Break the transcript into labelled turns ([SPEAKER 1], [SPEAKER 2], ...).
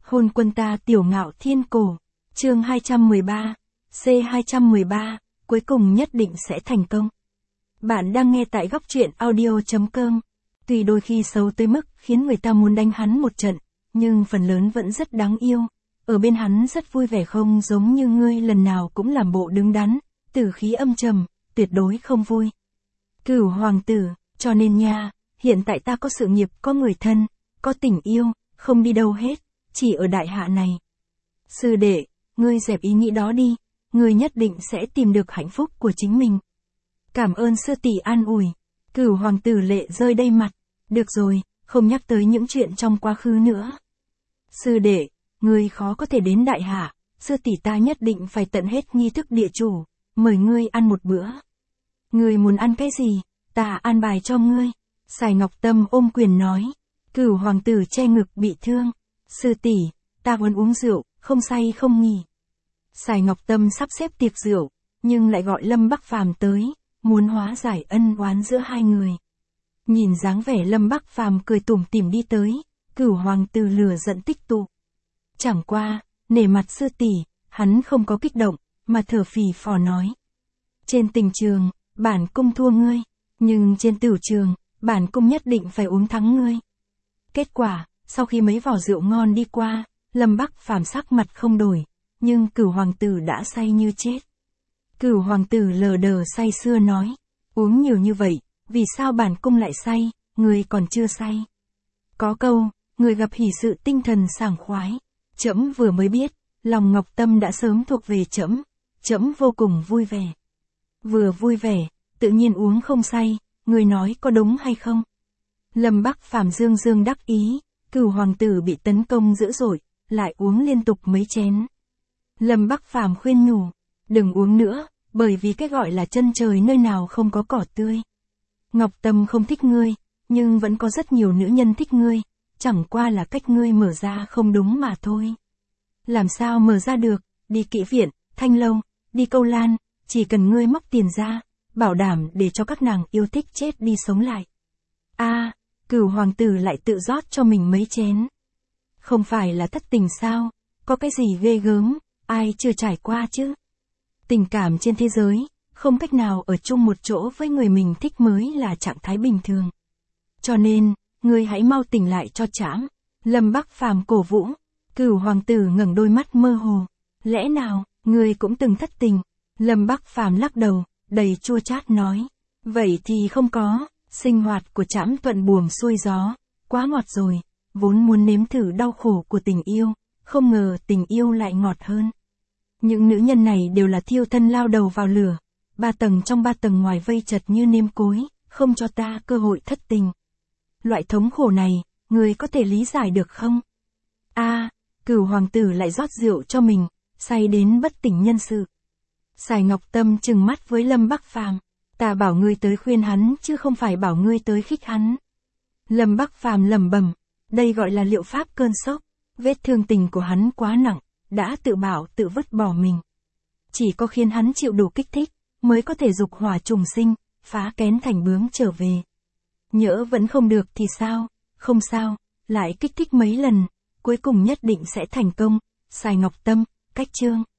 [SPEAKER 1] Hôn quân ta tiểu ngạo thiên cổ. Chương 213. C213. Cuối cùng nhất định sẽ thành công. Bạn đang nghe tại góc truyện audio.com. Tuy đôi khi xấu tới mức khiến người ta muốn đánh hắn một trận, nhưng phần lớn vẫn rất đáng yêu. Ở bên hắn rất vui vẻ, không giống như ngươi lần nào cũng làm bộ đứng đắn, tử khí âm trầm, tuyệt đối không vui. Cửu hoàng tử, cho nên nha, hiện tại ta có sự nghiệp, có người thân, có tình yêu, không đi đâu hết, chỉ ở đại hạ này. Sư đệ, ngươi dẹp ý nghĩ đó đi, ngươi nhất định sẽ tìm được hạnh phúc của chính mình. Cảm ơn sư tỷ an ủi. Cửu hoàng tử lệ rơi đầy mặt. Được rồi, không nhắc tới những chuyện trong quá khứ nữa. Sư đệ, ngươi khó có thể đến đại hạ, sư tỷ ta nhất định phải tận hết nghi thức địa chủ, mời ngươi ăn một bữa. Ngươi muốn ăn cái gì, ta an bài cho ngươi. Sài Ngọc Tâm ôm quyền nói. Cửu hoàng tử che ngực bị thương. Sư tỷ, ta muốn uống rượu, không say không nghỉ. Sài Ngọc Tâm sắp xếp tiệc rượu, nhưng lại gọi Lâm Bắc Phàm tới, muốn hóa giải ân oán giữa hai người. Nhìn dáng vẻ Lâm Bắc Phàm cười tủm tỉm đi tới, Cửu hoàng tử lửa giận tích tụ. Chẳng qua, nể mặt sư tỷ, hắn không có kích động, mà thở phì phò nói. Trên tình trường, bản cung thua ngươi, nhưng trên tửu trường, bản cung nhất định phải uống thắng ngươi. Kết quả, sau khi mấy vò rượu ngon đi qua, Lâm Bắc Phàm sắc mặt không đổi, nhưng Cửu hoàng tử đã say như chết. Cửu hoàng tử lờ đờ say sưa nói, uống nhiều như vậy, vì sao bản cung lại say, người còn chưa say. Có câu, người gặp hỷ sự tinh thần sảng khoái, trẫm vừa mới biết, lòng Ngọc Tâm đã sớm thuộc về trẫm, trẫm vô cùng vui vẻ. Vừa vui vẻ, tự nhiên uống không say, người nói có đúng hay không? Lâm Bắc Phàm dương dương đắc ý, Cửu hoàng tử bị tấn công dữ dội, lại uống liên tục mấy chén. Lâm Bắc Phàm khuyên nhủ, đừng uống nữa, bởi vì cái gọi là chân trời nơi nào không có cỏ tươi. Ngọc Tâm không thích ngươi, nhưng vẫn có rất nhiều nữ nhân thích ngươi, chẳng qua là cách ngươi mở ra không đúng mà thôi. Làm sao mở ra được, đi kỹ viện, thanh lâu, đi câu lan, chỉ cần ngươi móc tiền ra, bảo đảm để cho các nàng yêu thích chết đi sống lại. Cửu hoàng tử lại tự rót cho mình mấy chén. Không phải là thất tình sao, có cái gì ghê gớm, ai chưa trải qua chứ. Tình cảm trên thế giới, không cách nào ở chung một chỗ với người mình thích mới là trạng thái bình thường. Cho nên, ngươi hãy mau tỉnh lại cho trẫm. Lâm Bắc Phàm cổ vũ. Cửu hoàng tử ngẩng đôi mắt mơ hồ. Lẽ nào, ngươi cũng từng thất tình? Lâm Bắc Phàm lắc đầu, đầy chua chát nói. Vậy thì không có, sinh hoạt của trẫm thuận buồm xuôi gió, quá ngọt rồi, vốn muốn nếm thử đau khổ của tình yêu, không ngờ tình yêu lại ngọt hơn. Những nữ nhân này đều là thiêu thân lao đầu vào lửa, 3 tầng trong 3 tầng ngoài vây chật như nêm cối, không cho ta cơ hội thất tình. Loại thống khổ này, người có thể lý giải được không? Cửu hoàng tử lại rót rượu cho mình, say đến bất tỉnh nhân sự. Sài Ngọc Tâm trừng mắt với Lâm Bắc Phàm, ta bảo ngươi tới khuyên hắn chứ không phải bảo ngươi tới khích hắn. Lâm Bắc Phàm lẩm bẩm, đây gọi là liệu pháp cơn sốc, vết thương tình của hắn quá nặng, đã tự bảo tự vứt bỏ mình. Chỉ có khiến hắn chịu đủ kích thích, mới có thể dục hỏa trùng sinh, phá kén thành bướm trở về. Nhỡ vẫn không được thì sao? Không sao, lại kích thích mấy lần, cuối cùng nhất định sẽ thành công. Sài Ngọc Tâm, cách chương.